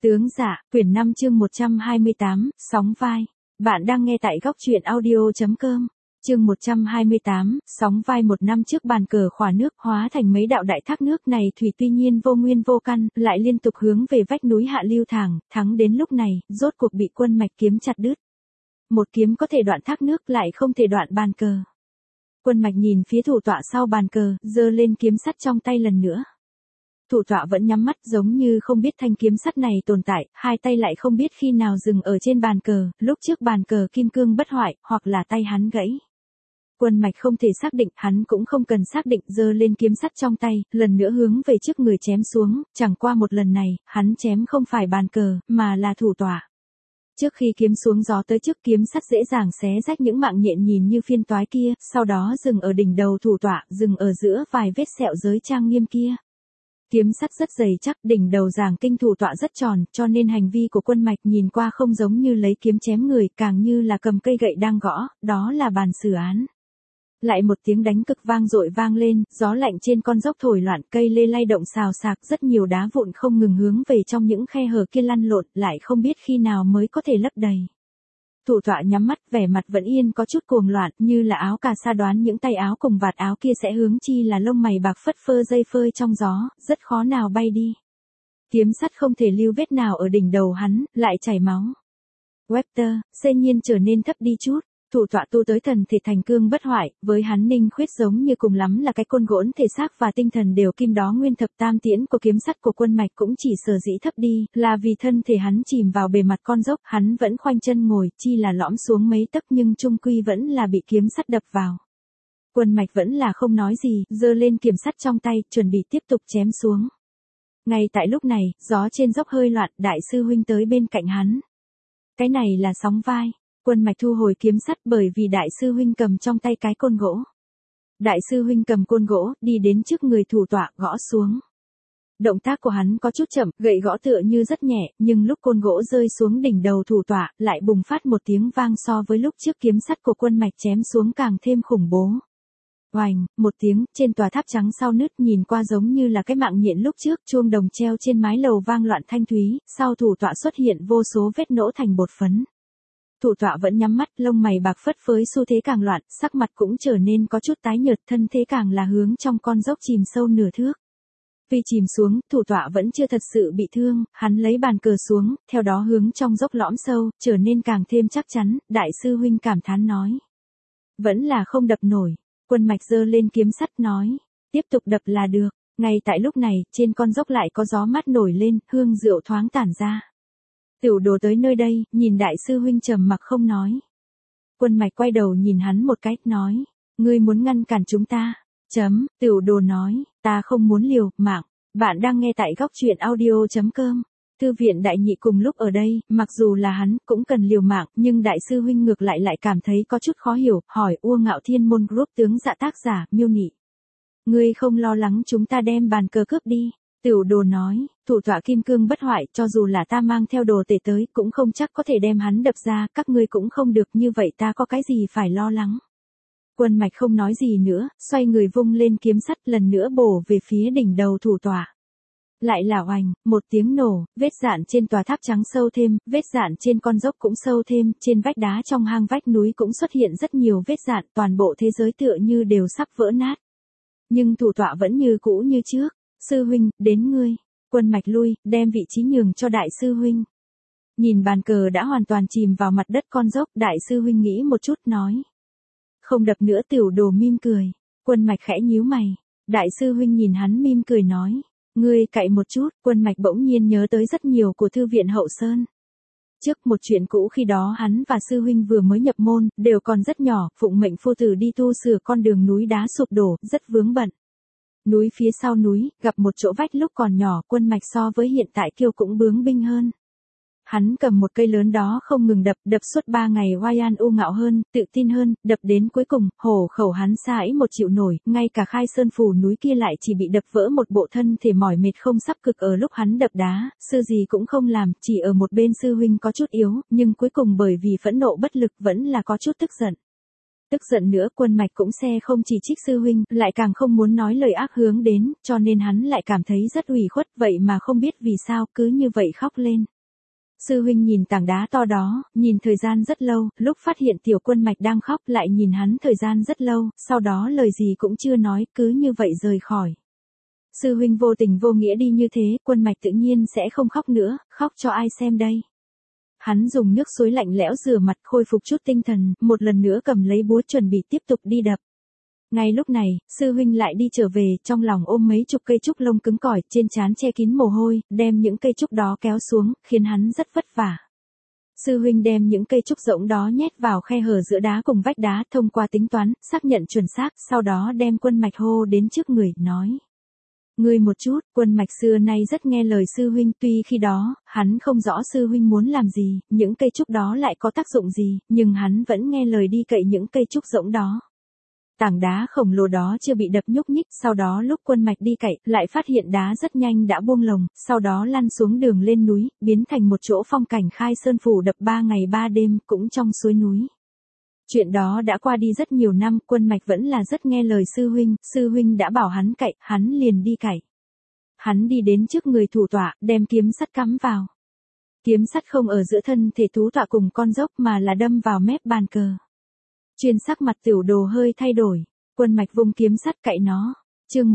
Tướng dạ, quyển 5 chương 128, sóng vai. Bạn đang nghe tại góc truyện audio.com. Chương 128, sóng vai. Một năm trước bàn cờ khỏa nước hóa thành mấy đạo đại thác nước này thủy tuy nhiên vô nguyên vô căn, lại liên tục hướng về vách núi hạ lưu thẳng, thắng đến lúc này, rốt cuộc bị Quân Mạch kiếm chặt đứt. Một kiếm có thể đoạn thác nước lại không thể đoạn bàn cờ. Quân Mạch nhìn phía thủ tọa sau bàn cờ, giơ lên kiếm sắt trong tay lần nữa. Thủ tọa vẫn nhắm mắt giống như không biết thanh kiếm sắt này tồn tại, hai tay lại không biết khi nào dừng ở trên bàn cờ, lúc trước bàn cờ kim cương bất hoại, hoặc là tay hắn gãy. Quân Mạch không thể xác định, hắn cũng không cần xác định, giơ lên kiếm sắt trong tay, lần nữa hướng về trước người chém xuống, chẳng qua một lần này, hắn chém không phải bàn cờ, mà là thủ tọa. Trước khi kiếm xuống gió tới trước, kiếm sắt dễ dàng xé rách những mạng nhện nhìn như phiên toái kia, sau đó dừng ở đỉnh đầu thủ tọa, dừng ở giữa vài vết sẹo giới trang nghiêm kia. Kiếm sắt rất dày chắc, đỉnh đầu giảng kinh thủ tọa rất tròn, cho nên hành vi của Quân Mạch nhìn qua không giống như lấy kiếm chém người, càng như là cầm cây gậy đang gõ, đó là bàn xử án. Lại một tiếng đánh cực vang dội vang lên, gió lạnh trên con dốc thổi loạn, cây lê lay động xào xạc, rất nhiều đá vụn không ngừng hướng về trong những khe hở kia lăn lộn, lại không biết khi nào mới có thể lấp đầy. Thủ tọa nhắm mắt, vẻ mặt vẫn yên có chút cuồng loạn, như là áo cà sa đoán những tay áo cùng vạt áo kia sẽ hướng chi là lông mày bạc phất phơ dây phơi trong gió, rất khó nào bay đi. Kiếm sắt không thể lưu vết nào ở đỉnh đầu hắn, lại chảy máu. Webster, xê nhiên trở nên thấp đi chút. Thủ tọa tu tới thần thể thành cương bất hoại, với hắn Ninh Khuyết giống như cùng lắm là cái côn gỗn, thể xác và tinh thần đều kim, đó nguyên thập tam tiễn của kiếm sắt của Quân Mạch cũng chỉ sở dĩ thấp đi, là vì thân thể hắn chìm vào bề mặt con dốc, hắn vẫn khoanh chân ngồi, chi là lõm xuống mấy tấc nhưng chung quy vẫn là bị kiếm sắt đập vào. Quân Mạch vẫn là không nói gì, giơ lên kiếm sắt trong tay, chuẩn bị tiếp tục chém xuống. Ngay tại lúc này, gió trên dốc hơi loạn, đại sư huynh tới bên cạnh hắn. Cái này là sóng vai. Quân Mạch thu hồi kiếm sắt bởi vì đại sư huynh cầm trong tay cái côn gỗ. Đại sư huynh cầm côn gỗ, đi đến trước người thủ tọa, gõ xuống. Động tác của hắn có chút chậm, gậy gõ tựa như rất nhẹ, nhưng lúc côn gỗ rơi xuống đỉnh đầu thủ tọa, lại bùng phát một tiếng vang so với lúc trước kiếm sắt của Quân Mạch chém xuống càng thêm khủng bố. Oành, một tiếng, trên tòa tháp trắng sau nứt nhìn qua giống như là cái mạng nhện lúc trước, chuông đồng treo trên mái lầu vang loạn thanh thúy, sau thủ tọa xuất hiện vô số vết nổ thành bột phấn. Thủ tọa vẫn nhắm mắt, lông mày bạc phất phới, xu thế càng loạn, sắc mặt cũng trở nên có chút tái nhợt, thân thế càng là hướng trong con dốc chìm sâu nửa thước. Vì chìm xuống, thủ tọa vẫn chưa thật sự bị thương, hắn lấy bàn cờ xuống, theo đó hướng trong dốc lõm sâu, trở nên càng thêm chắc chắn, đại sư huynh cảm thán nói. Vẫn là không đập nổi. Quân Mạch giơ lên kiếm sắt nói, tiếp tục đập là được. Ngay tại lúc này, trên con dốc lại có gió mát nổi lên, hương rượu thoáng tản ra. Tiểu Đồ tới nơi đây, nhìn đại sư huynh trầm mặc không nói. Quân Mạch quay đầu nhìn hắn một cái, nói, ngươi muốn ngăn cản chúng ta. Tiểu Đồ nói, ta không muốn liều mạng. Bạn đang nghe tại góc truyện audio.com. Thư viện Đại Nhị cùng lúc ở đây, mặc dù là hắn cũng cần liều mạng, nhưng đại sư huynh ngược lại cảm thấy có chút khó hiểu, hỏi Ua Ngạo Thiên Môn Group tướng dạ tác giả, Miêu Nị. Ngươi không lo lắng chúng ta đem bàn cờ cướp đi? Tiểu Đồ nói, thủ tọa kim cương bất hoại, cho dù là ta mang theo đồ tể tới, cũng không chắc có thể đem hắn đập ra, các ngươi cũng không được, như vậy ta có cái gì phải lo lắng. Quân Mạch không nói gì nữa, xoay người vung lên kiếm sắt, lần nữa bổ về phía đỉnh đầu thủ tọa. Lại là oành, một tiếng nổ, vết dạn trên tòa tháp trắng sâu thêm, vết dạn trên con dốc cũng sâu thêm, trên vách đá trong hang vách núi cũng xuất hiện rất nhiều vết dạn, toàn bộ thế giới tựa như đều sắp vỡ nát. Nhưng thủ tọa vẫn như cũ như trước. Sư huynh, đến ngươi. Quân Mạch lui, đem vị trí nhường cho đại sư huynh. Nhìn bàn cờ đã hoàn toàn chìm vào mặt đất con dốc, đại sư huynh nghĩ một chút nói. Không đập nữa. Tiểu Đồ mỉm cười. Quân Mạch khẽ nhíu mày. Đại sư huynh nhìn hắn mỉm cười nói. Ngươi cậy một chút. Quân Mạch bỗng nhiên nhớ tới rất nhiều của thư viện Hậu Sơn. Trước một chuyện cũ khi đó hắn và sư huynh vừa mới nhập môn, đều còn rất nhỏ, phụng mệnh phu tử đi tu sửa con đường núi đá sụp đổ, rất vướng bận. Núi phía sau núi, gặp một chỗ vách lúc còn nhỏ, Quân Mạch so với hiện tại kiêu cũng bướng binh hơn. Hắn cầm một cây lớn đó không ngừng đập suốt 3 ngày, Oyan u ngạo hơn, tự tin hơn, đập đến cuối cùng, hổ khẩu hắn sãi một chịu nổi, ngay cả Khai Sơn phủ núi kia lại chỉ bị đập vỡ một bộ, thân thể mỏi mệt không sắp cực ở lúc hắn đập đá, sư gì cũng không làm, chỉ ở một bên sư huynh có chút yếu, nhưng cuối cùng bởi vì phẫn nộ bất lực vẫn là có chút tức giận. Tức giận nữa, Quân Mạch cũng không chỉ trích sư huynh, lại càng không muốn nói lời ác hướng đến, cho nên hắn lại cảm thấy rất ủy khuất, vậy mà không biết vì sao cứ như vậy khóc lên. Sư huynh nhìn tảng đá to đó, nhìn thời gian rất lâu, lúc phát hiện Tiểu Quân Mạch đang khóc lại nhìn hắn thời gian rất lâu, sau đó lời gì cũng chưa nói, cứ như vậy rời khỏi. Sư huynh vô tình vô nghĩa đi như thế, Quân Mạch tự nhiên sẽ không khóc nữa, khóc cho ai xem đây. Hắn dùng nước suối lạnh lẽo rửa mặt khôi phục chút tinh thần, một lần nữa cầm lấy búa chuẩn bị tiếp tục đi đập. Ngay lúc này, sư huynh lại đi trở về, trong lòng ôm mấy chục cây trúc lông cứng cỏi, trên trán che kín mồ hôi, đem những cây trúc đó kéo xuống, khiến hắn rất vất vả. Sư huynh đem những cây trúc rỗng đó nhét vào khe hở giữa đá cùng vách đá, thông qua tính toán, xác nhận chuẩn xác, sau đó đem Quân Mạch hô đến trước người, nói. Ngươi một chút, Quân Mạch xưa nay rất nghe lời sư huynh, tuy khi đó, hắn không rõ sư huynh muốn làm gì, những cây trúc đó lại có tác dụng gì, nhưng hắn vẫn nghe lời đi cậy những cây trúc rỗng đó. Tảng đá khổng lồ đó chưa bị đập nhúc nhích, sau đó lúc Quân Mạch đi cậy, lại phát hiện đá rất nhanh đã buông lồng, sau đó lăn xuống đường lên núi, biến thành một chỗ phong cảnh khai sơn phủ đập 3 ngày 3 đêm, cũng trong suối núi. Chuyện đó đã qua đi rất nhiều năm, Quân Mạch vẫn là rất nghe lời sư huynh đã bảo hắn cậy, hắn liền đi cậy. Hắn đi đến trước người thủ tọa, đem kiếm sắt cắm vào. Kiếm sắt không ở giữa thân thể thú tọa cùng con dốc mà là đâm vào mép bàn cờ. Chuyên sắc mặt Tiểu Đồ hơi thay đổi, Quân Mạch vung kiếm sắt cậy nó. Chương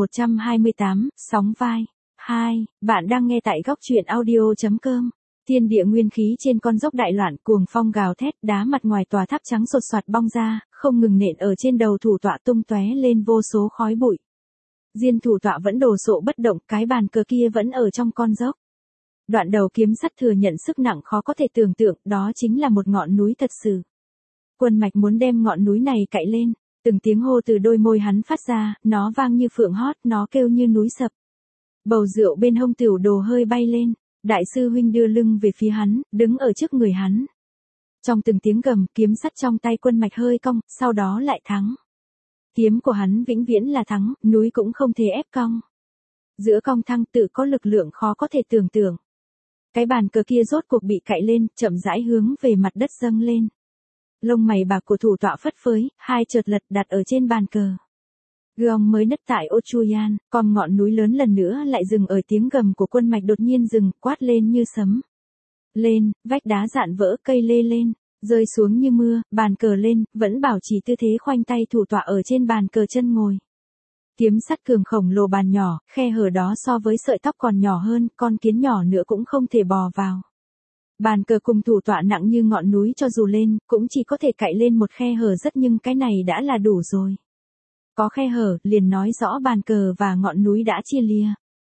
128, sóng vai. 2, bạn đang nghe tại góc truyện audio.com. Thiên địa nguyên khí trên con dốc đại loạn, cuồng phong gào thét, đá mặt ngoài tòa tháp trắng sột soạt bong ra, không ngừng nện ở trên đầu thủ tọa tung tóe lên vô số khói bụi. Diên thủ tọa vẫn đồ sộ bất động, cái bàn cờ kia vẫn ở trong con dốc. Đoạn đầu kiếm sắt thừa nhận sức nặng khó có thể tưởng tượng, đó chính là một ngọn núi thật sự. Quân Mạch muốn đem ngọn núi này cậy lên, từng tiếng hô từ đôi môi hắn phát ra, nó vang như phượng hót, nó kêu như núi sập. Bầu rượu bên hông Tiểu Đồ hơi bay lên, đại sư huynh đưa lưng về phía hắn, đứng ở trước người hắn. Trong từng tiếng gầm, kiếm sắt trong tay Quân Mạch hơi cong, sau đó lại thắng. Kiếm của hắn vĩnh viễn là thắng, núi cũng không thể ép cong. Giữa cong thăng tự có lực lượng khó có thể tưởng tượng. Cái bàn cờ kia rốt cuộc bị cậy lên, chậm rãi hướng về mặt đất dâng lên. Lông mày bạc của thủ tọa phất phới, hai chợt lật đặt ở trên bàn cờ. Gương mới nứt tại Ochuyan, còn ngọn núi lớn lần nữa lại dừng ở tiếng gầm của Quân Mạch đột nhiên dừng, quát lên như sấm. Lên, vách đá dạn vỡ, cây lê lên, rơi xuống như mưa, bàn cờ lên, vẫn bảo trì tư thế khoanh tay thủ tọa ở trên bàn cờ chân ngồi. Kiếm sắt cường khổng lồ bàn nhỏ, khe hở đó so với sợi tóc còn nhỏ hơn, con kiến nhỏ nữa cũng không thể bò vào. Bàn cờ cùng thủ tọa nặng như ngọn núi, cho dù lên, cũng chỉ có thể cậy lên một khe hở rất, nhưng cái này đã là đủ rồi. Có khe hở, liền nói rõ bàn cờ và ngọn núi đã chia lìa.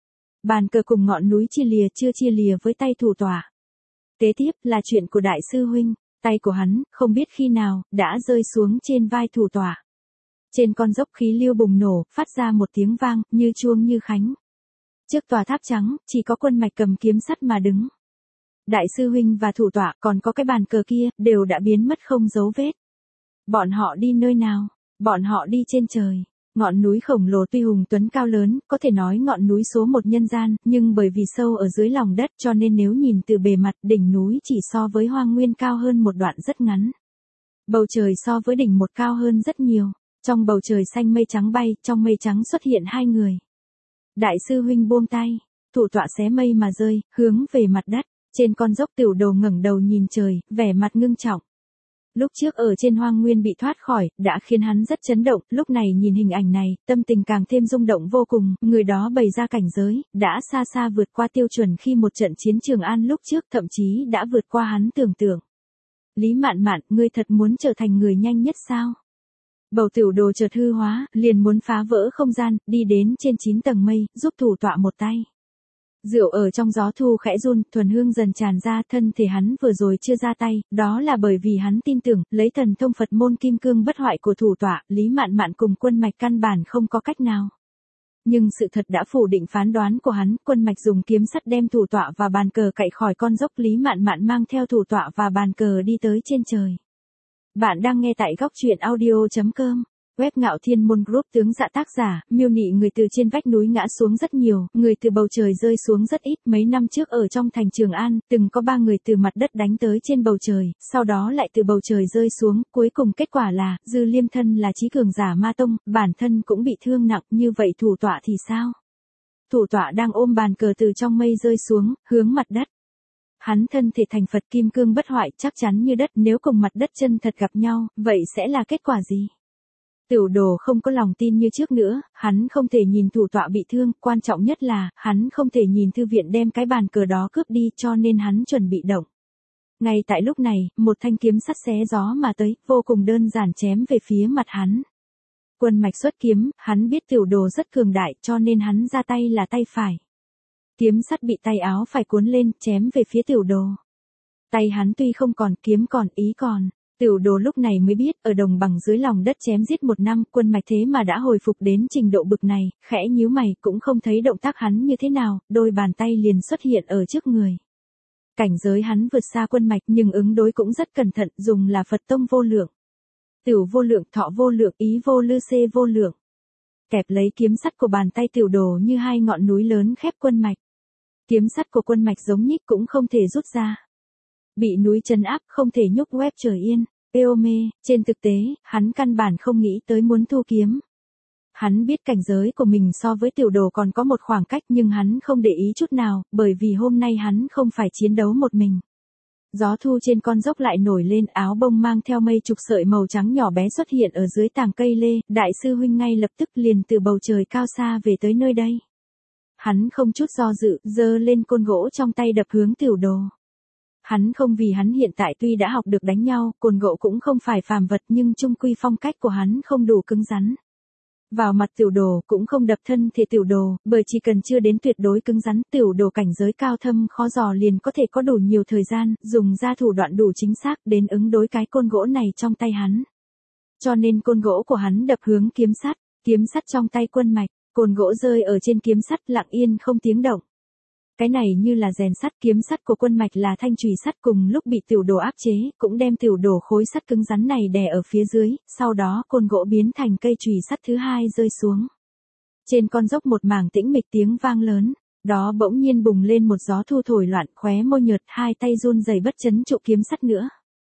Bàn cờ cùng ngọn núi chia lìa chưa chia lìa với tay thủ tọa. Kế tiếp là chuyện của đại sư huynh, tay của hắn, không biết khi nào, đã rơi xuống trên vai thủ tọa. Trên con dốc khí lưu bùng nổ, phát ra một tiếng vang, như chuông như khánh. Trước tòa tháp trắng, chỉ có Quân Mạch cầm kiếm sắt mà đứng. Đại sư huynh và thủ tọa, còn có cái bàn cờ kia, đều đã biến mất không dấu vết. Bọn họ đi nơi nào? Bọn họ đi trên trời. Ngọn núi khổng lồ tuy hùng tuấn cao lớn, có thể nói ngọn núi số 1 nhân gian, nhưng bởi vì sâu ở dưới lòng đất cho nên nếu nhìn từ bề mặt, đỉnh núi chỉ so với hoang nguyên cao hơn một đoạn rất ngắn. Bầu trời so với đỉnh một cao hơn rất nhiều. Trong bầu trời xanh mây trắng bay, trong mây trắng xuất hiện hai người. Đại sư huynh buông tay, thủ tọa xé mây mà rơi, hướng về mặt đất. Trên con dốc Tiểu Đồ ngẩng đầu nhìn trời, vẻ mặt ngưng trọng. Lúc trước ở trên hoang nguyên bị thoát khỏi, đã khiến hắn rất chấn động, lúc này nhìn hình ảnh này, tâm tình càng thêm rung động vô cùng, người đó bày ra cảnh giới, đã xa xa vượt qua tiêu chuẩn khi một trận chiến Trường An lúc trước, thậm chí đã vượt qua hắn tưởng tượng. Lý Mạn Mạn, ngươi thật muốn trở thành người nhanh nhất sao? Bầu Tiểu Đồ chợt hư hóa, liền muốn phá vỡ không gian, đi đến trên 9 tầng mây, giúp thủ tọa một tay. Rượu ở trong gió thu khẽ run, thuần hương dần tràn ra, thân thể hắn vừa rồi chưa ra tay, đó là bởi vì hắn tin tưởng, lấy thần thông Phật môn kim cương bất hoại của thủ tọa, Lý Mạn Mạn cùng Quân Mạch căn bản không có cách nào. Nhưng sự thật đã phủ định phán đoán của hắn, Quân Mạch dùng kiếm sắt đem thủ tọa và bàn cờ cậy khỏi con dốc, Lý Mạn Mạn mang theo thủ tọa và bàn cờ đi tới trên trời. Bạn đang nghe tại góc truyện audio.com. Web Ngạo Thiên Môn Group. Tướng Dạ tác giả, miêu nị người từ trên vách núi ngã xuống rất nhiều, người từ bầu trời rơi xuống rất ít. Mấy năm trước ở trong thành Trường An, từng có 3 người từ mặt đất đánh tới trên bầu trời, sau đó lại từ bầu trời rơi xuống, cuối cùng kết quả là, Dư Liêm thân là chí cường giả ma tông, bản thân cũng bị thương nặng, như vậy thủ tọa thì sao? Thủ tọa đang ôm bàn cờ từ trong mây rơi xuống, hướng mặt đất. Hắn thân thể thành Phật kim cương bất hoại chắc chắn như đất, nếu cùng mặt đất chân thật gặp nhau, vậy sẽ là kết quả gì? Tiểu Đồ không có lòng tin như trước nữa, hắn không thể nhìn thủ tọa bị thương, quan trọng nhất là, hắn không thể nhìn thư viện đem cái bàn cờ đó cướp đi cho nên hắn chuẩn bị động. Ngay tại lúc này, một thanh kiếm sắt xé gió mà tới, vô cùng đơn giản chém về phía mặt hắn. Quân Mạch xuất kiếm, hắn biết Tiểu Đồ rất cường đại cho nên hắn ra tay là tay phải. Kiếm sắt bị tay áo phải cuốn lên, chém về phía Tiểu Đồ. Tay hắn tuy không còn, kiếm còn, ý còn. Tiểu Đồ lúc này mới biết, ở đồng bằng dưới lòng đất chém giết 1 năm, Quân Mạch thế mà đã hồi phục đến trình độ bực này, khẽ nhíu mày, cũng không thấy động tác hắn như thế nào, đôi bàn tay liền xuất hiện ở trước người. Cảnh giới hắn vượt xa Quân Mạch nhưng ứng đối cũng rất cẩn thận, dùng là Phật tông vô lượng. Tiểu vô lượng, thọ vô lượng, ý vô lư xê vô lượng. Kẹp lấy kiếm sắt của bàn tay Tiểu Đồ như hai ngọn núi lớn khép Quân Mạch. Kiếm sắt của Quân Mạch giống nhích cũng không thể rút ra. Bị núi trấn áp không thể nhúc nhích trời yên. Eome, trên thực tế, hắn căn bản không nghĩ tới muốn thu kiếm. Hắn biết cảnh giới của mình so với Tiểu Đồ còn có một khoảng cách nhưng hắn không để ý chút nào, bởi vì hôm nay hắn không phải chiến đấu một mình. Gió thu trên con dốc lại nổi lên, áo bông mang theo mây chục sợi màu trắng nhỏ bé xuất hiện ở dưới tàng cây lê, đại sư huynh ngay lập tức liền từ bầu trời cao xa về tới nơi đây. Hắn không chút do dự, giơ lên côn gỗ trong tay đập hướng Tiểu Đồ. Hắn không, vì hắn hiện tại tuy đã học được đánh nhau, côn gỗ cũng không phải phàm vật nhưng chung quy phong cách của hắn không đủ cứng rắn. Vào mặt Tiểu Đồ cũng không đập thân thể Tiểu Đồ, bởi chỉ cần chưa đến tuyệt đối cứng rắn, Tiểu Đồ cảnh giới cao thâm khó dò liền có thể có đủ nhiều thời gian, dùng ra thủ đoạn đủ chính xác đến ứng đối cái côn gỗ này trong tay hắn. Cho nên côn gỗ của hắn đập hướng kiếm sắt trong tay Quân Mạch, côn gỗ rơi ở trên kiếm sắt lặng yên không tiếng động. Cái này như là rèn sắt, kiếm sắt của Quân Mạch là thanh chùy sắt, cùng lúc bị Tiểu Đồ áp chế, cũng đem Tiểu Đồ khối sắt cứng rắn này đè ở phía dưới, sau đó côn gỗ biến thành cây chùy sắt thứ hai rơi xuống. Trên con dốc một mảng tĩnh mịch, tiếng vang lớn, đó bỗng nhiên bùng lên một gió thu thổi loạn, khóe môi nhợt, hai tay run rẩy bất chấn trụ kiếm sắt nữa.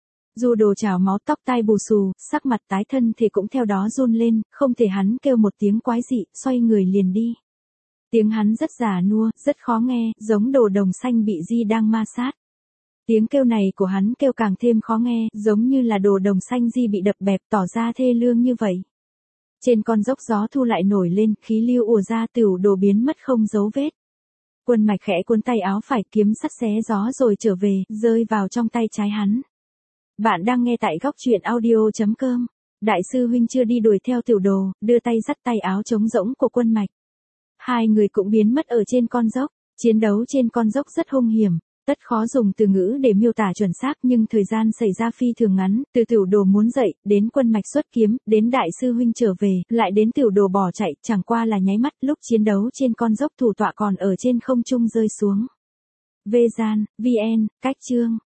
Du Đồ trào máu, tóc tai bù xù, sắc mặt tái, thân thể cũng theo đó run lên, không thể, hắn kêu một tiếng quái dị, xoay người liền đi. Tiếng hắn rất già nua, rất khó nghe, giống đồ đồng xanh bị di đang ma sát. Tiếng kêu này của hắn kêu càng thêm khó nghe, giống như là đồ đồng xanh di bị đập bẹp, tỏ ra thê lương như vậy. Trên con dốc gió thu lại nổi lên, khí lưu ùa ra, Tiểu Đồ biến mất không dấu vết. Quân Mạch khẽ cuốn tay áo phải, kiếm sắt xé gió rồi trở về, rơi vào trong tay trái hắn. Bạn đang nghe tại góc truyện audio.com. Đại sư huynh chưa đi đuổi theo Tiểu Đồ, đưa tay dắt tay áo trống rỗng của Quân Mạch. Hai người cũng biến mất ở trên con dốc. Chiến đấu trên con dốc rất hung hiểm, tất khó dùng từ ngữ để miêu tả chuẩn xác, nhưng thời gian xảy ra phi thường ngắn, từ Tiểu Đồ muốn dậy, đến Quân Mạch xuất kiếm, đến đại sư huynh trở về, lại đến Tiểu Đồ bỏ chạy, chẳng qua là nháy mắt. Lúc chiến đấu trên con dốc thủ tọa còn ở trên không trung rơi xuống. VN, cách chương